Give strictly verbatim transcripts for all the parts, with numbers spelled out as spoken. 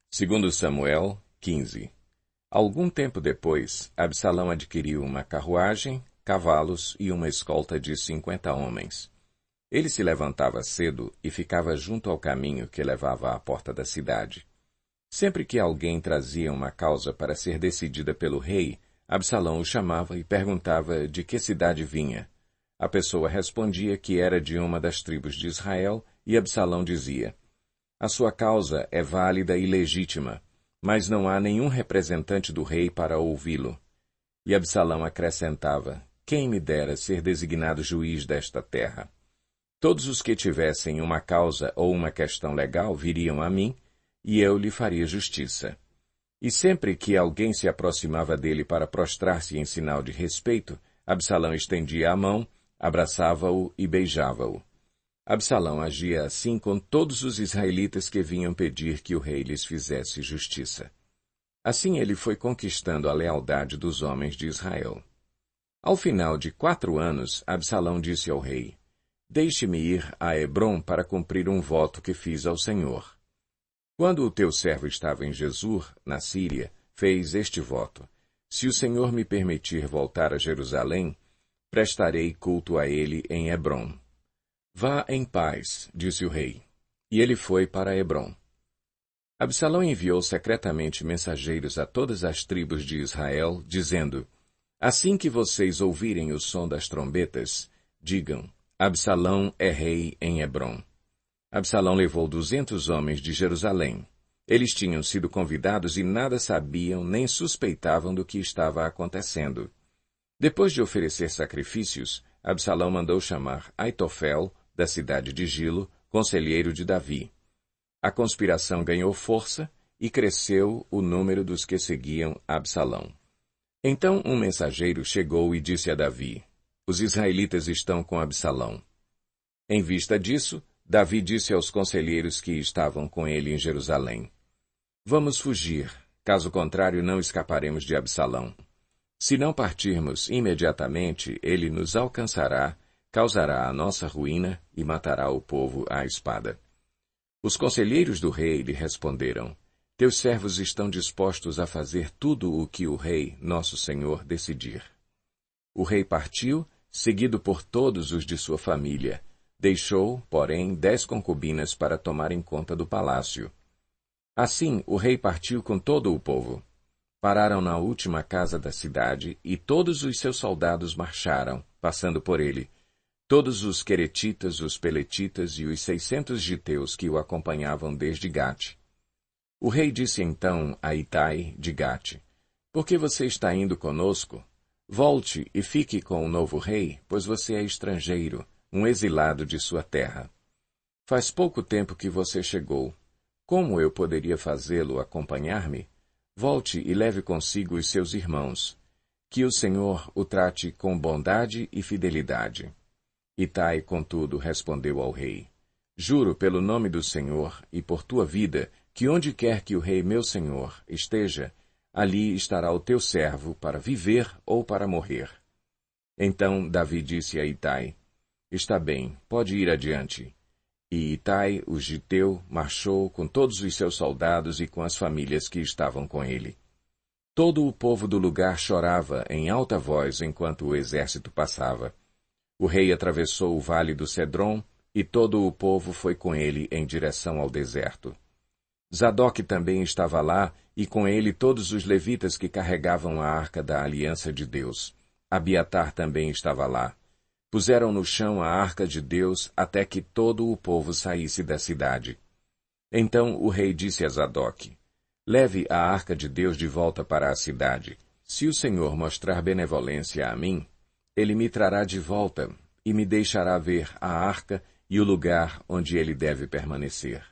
Segundo Samuel, quinze. Algum tempo depois, Absalão adquiriu uma carruagem, cavalos e uma escolta de cinquenta homens. Ele se levantava cedo e ficava junto ao caminho que levava à porta da cidade. Sempre que alguém trazia uma causa para ser decidida pelo rei, Absalão o chamava e perguntava de que cidade vinha. A pessoa respondia que era de uma das tribos de Israel e Absalão dizia: "A sua causa é válida e legítima, mas não há nenhum representante do rei para ouvi-lo." E Absalão acrescentava: "Quem me dera ser designado juiz desta terra? Todos os que tivessem uma causa ou uma questão legal viriam a mim, e eu lhe faria justiça." E sempre que alguém se aproximava dele para prostrar-se em sinal de respeito, Absalão estendia a mão, abraçava-o e beijava-o. Absalão agia assim com todos os israelitas que vinham pedir que o rei lhes fizesse justiça. Assim ele foi conquistando a lealdade dos homens de Israel. Ao final de quatro anos, Absalão disse ao rei: "Deixe-me ir a Hebrom para cumprir um voto que fiz ao Senhor." Quando o teu servo estava em Jesur, na Síria, fez este voto: "Se o Senhor me permitir voltar a Jerusalém, prestarei culto a ele em Hebrom." "Vá em paz", disse o rei. E ele foi para Hebrom. Absalão enviou secretamente mensageiros a todas as tribos de Israel, dizendo: "Assim que vocês ouvirem o som das trombetas, digam: Absalão é rei em Hebrom." Absalão levou duzentos homens de Jerusalém. Eles tinham sido convidados e nada sabiam nem suspeitavam do que estava acontecendo. Depois de oferecer sacrifícios, Absalão mandou chamar Aitofel, da cidade de Gilo, conselheiro de Davi. A conspiração ganhou força e cresceu o número dos que seguiam Absalão. Então um mensageiro chegou e disse a Davi: "Os israelitas estão com Absalão." Em vista disso, Davi disse aos conselheiros que estavam com ele em Jerusalém: "Vamos fugir, caso contrário não escaparemos de Absalão. Se não partirmos imediatamente, ele nos alcançará, causará a nossa ruína e matará o povo à espada." Os conselheiros do rei lhe responderam: "Teus servos estão dispostos a fazer tudo o que o rei, nosso senhor, decidir." O rei partiu, seguido por todos os de sua família. Deixou, porém, dez concubinas para tomarem conta do palácio. Assim, o rei partiu com todo o povo. Pararam na última casa da cidade, e todos os seus soldados marcharam, passando por ele, todos os queretitas, os peletitas e os seiscentos giteus que o acompanhavam desde Gate. O rei disse então a Itai, de Gate: "Por que você está indo conosco? Volte e fique com o novo rei, pois você é estrangeiro, um exilado de sua terra. Faz pouco tempo que você chegou. Como eu poderia fazê-lo acompanhar-me? Volte e leve consigo os seus irmãos. Que o Senhor o trate com bondade e fidelidade." Itai, contudo, respondeu ao rei: "Juro pelo nome do Senhor e por tua vida, que onde quer que o rei meu senhor esteja, ali estará o teu servo para viver ou para morrer." Então Davi disse a Itai: "Está bem, pode ir adiante." E Itai, o giteu, marchou com todos os seus soldados e com as famílias que estavam com ele. Todo o povo do lugar chorava em alta voz enquanto o exército passava. O rei atravessou o vale do Cedron, e todo o povo foi com ele em direção ao deserto. Zadok também estava lá, e com ele todos os levitas que carregavam a arca da aliança de Deus. Abiatar também estava lá. Puseram no chão a arca de Deus até que todo o povo saísse da cidade. Então o rei disse a Zadok: "Leve a arca de Deus de volta para a cidade. Se o Senhor mostrar benevolência a mim, ele me trará de volta e me deixará ver a arca e o lugar onde ele deve permanecer.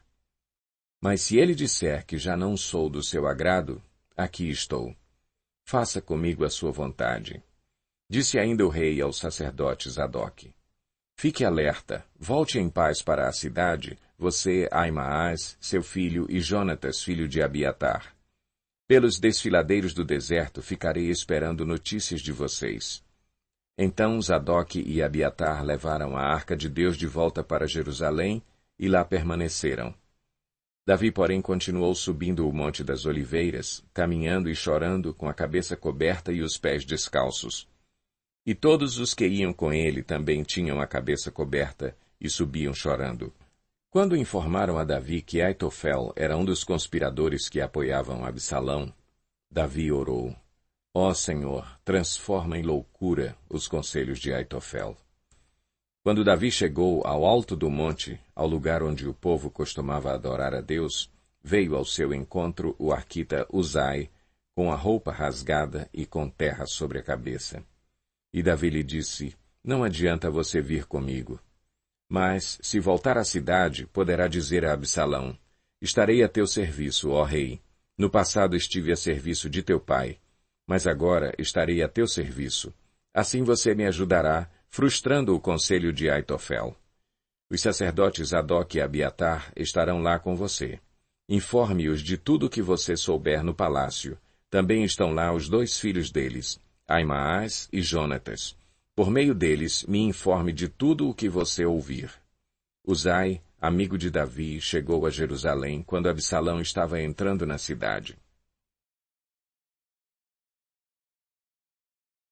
Mas se ele disser que já não sou do seu agrado, aqui estou. Faça comigo a sua vontade." Disse ainda o rei ao sacerdote Zadok: "Fique alerta, volte em paz para a cidade, você, Aimaas, seu filho, e Jonatas, filho de Abiatar. Pelos desfiladeiros do deserto ficarei esperando notícias de vocês." Então Zadok e Abiatar levaram a arca de Deus de volta para Jerusalém e lá permaneceram. Davi, porém, continuou subindo o Monte das Oliveiras, caminhando e chorando, com a cabeça coberta e os pés descalços. E todos os que iam com ele também tinham a cabeça coberta e subiam chorando. Quando informaram a Davi que Aitofel era um dos conspiradores que apoiavam Absalão, Davi orou: Ó Senhor, transforma em loucura os conselhos de Aitofel. Quando Davi chegou ao alto do monte, ao lugar onde o povo costumava adorar a Deus, veio ao seu encontro o arquita Uzai, com a roupa rasgada e com terra sobre a cabeça. E Davi lhe disse: Não adianta você vir comigo. Mas, se voltar à cidade, poderá dizer a Absalão: Estarei a teu serviço, ó rei. No passado estive a serviço de teu pai, mas agora estarei a teu serviço. Assim você me ajudará, frustrando o conselho de Aitofel. Os sacerdotes Adoc e Abiatar estarão lá com você. Informe-os de tudo o que você souber no palácio. Também estão lá os dois filhos deles, Aimaas e Jonatas. Por meio deles, me informe de tudo o que você ouvir. Uzai, amigo de Davi, chegou a Jerusalém quando Absalão estava entrando na cidade.